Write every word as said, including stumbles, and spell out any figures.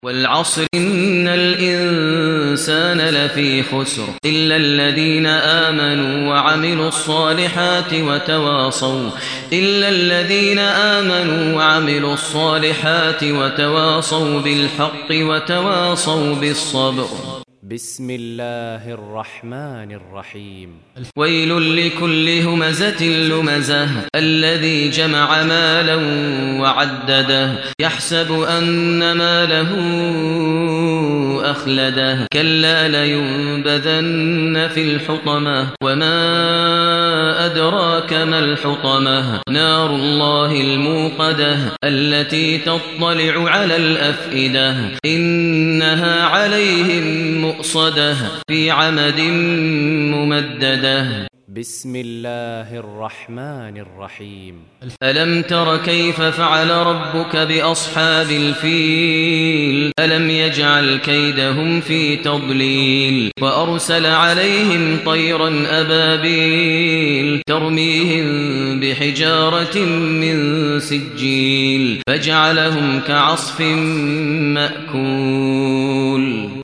والعصر إن الإنسان لفي خسر إلا الذين آمنوا وعملوا الصالحات وتواصوا إلا الذين آمنوا وعملوا الصالحات وتواصوا بالحق وتواصوا بالصبر. بسم الله الرحمن الرحيم. ويل لكل همزة لمزة الذي جمع مالا وعدده يحسب أن ماله أخلده كلا لينبذن في الحطمة وما أدراك ما الحطمة نار الله الموقدة التي تطلع على الأفئدة إنها عليهم مؤصدة في عمد ممددة. بسم الله الرحمن الرحيم. ألم تر كيف فعل ربك بأصحاب الفيل ألم يجعل كيدهم في تضليل وأرسل عليهم طيرا أبابيل ترميهم بحجارة من سجيل فجعلهم كعصف مأكول.